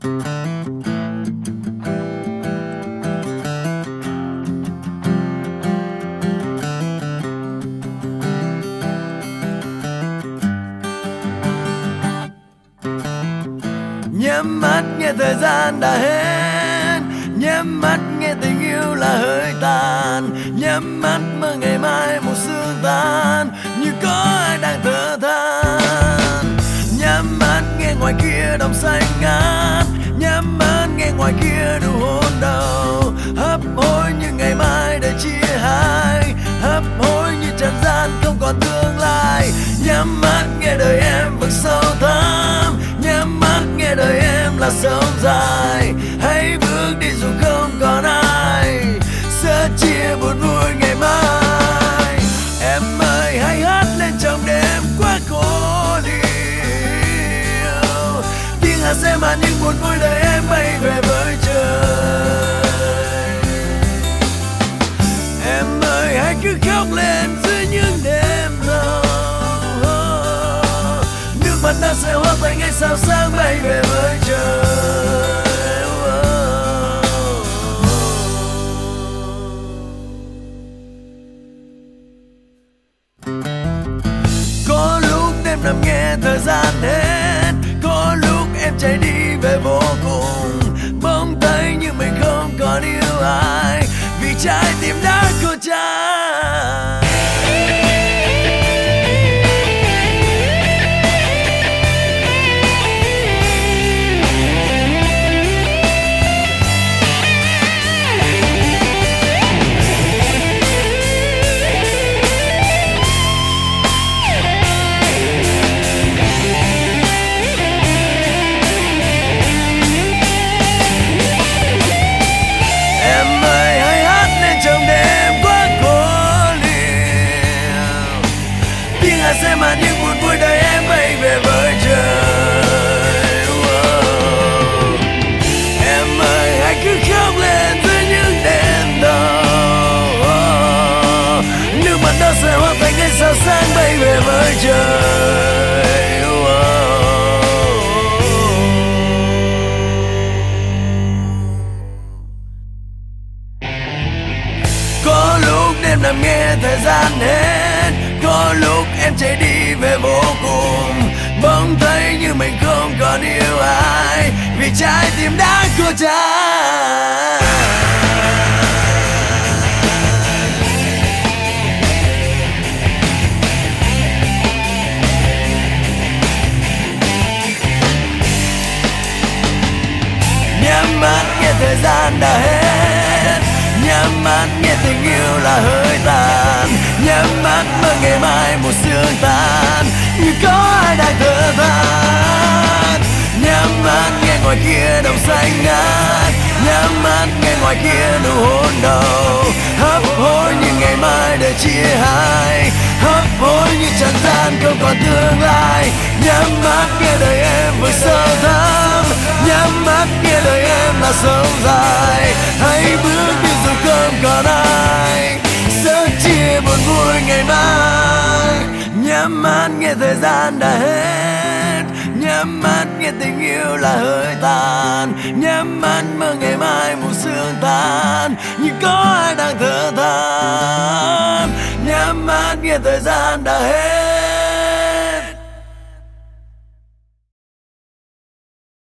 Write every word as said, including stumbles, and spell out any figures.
Nhắm mắt nghe thời gian đã hết, nhắm mắt nghe tình yêu là hơi tàn, nhắm mắt mơ ngày mai một sương tan như có ai đang thở than. Nhắm mắt nghe ngoài kia đồng xanh ngát, nhắm mắt nghe ngoài kia nụ hôn đầu, hấp hối như ngày mai để chia hai, hấp hối như trần gian không còn tương lai. Nhắm mắt nghe đời em vực sâu thẳm, nhắm mắt nghe đời em là sống dài. Hãy bước đi dù không còn ai, sớt chia buồn vui ngày mai. Em ơi hãy hát lên trong đêm quá khổ liêu, tiếng hát sẽ mang những buồn vui đời em bay về với trời. Em ơi hãy cứ khóc lên dưới những đêm thâu, nước mắt ta sẽ hóa thành ánh sao sáng bay về với trời. Có lúc đêm nằm nghe thời gian hết, có lúc em chạy đi về vô cùng, bỗng thấy như mình không còn yêu ai vì trái tim đã khô cháy. Sẽ mang những buồn vui đời em bay về với trời. Oh. Em ơi hãy cứ khóc lên dưới những đêm đau, oh. Nước mắt đó sẽ hóa thành ánh sao sáng bay về với trời. Oh. Có lúc đêm nằm nghe thời gian hết, có lúc em chạy đi về vô cùng, bỗng thấy như mình không còn yêu ai vì trái tim đã khô cháy. Nhắm mắt nghe thời gian đã hết, nhắm mắt nghe tình yêu là hơi tàn, nhắm mắt mơ ngày mai một sương tan như có ai đang thở than. Nhắm mắt nghe ngoài kia đồng xanh ngát, nhắm mắt nghe ngoài kia nụ hôn đầu, hấp hối như ngày mai để chia hai, hấp hối như trần gian không còn tương lai. Nhắm mắt nghe đời em vực sâu thẳm, nhắm mắt nghe đời em là sống dài. Hãy bước đi dù không còn ai, sớt chia buồn vui ngày mai. Nhắm mắt nghe thời gian đã hết, nhắm mắt nghe tình yêu là hơi tàn, nhắm mắt mơ ngày mai một sương tan như có ai đang thở than. Nhắm mắt nghe thời gian đã hết.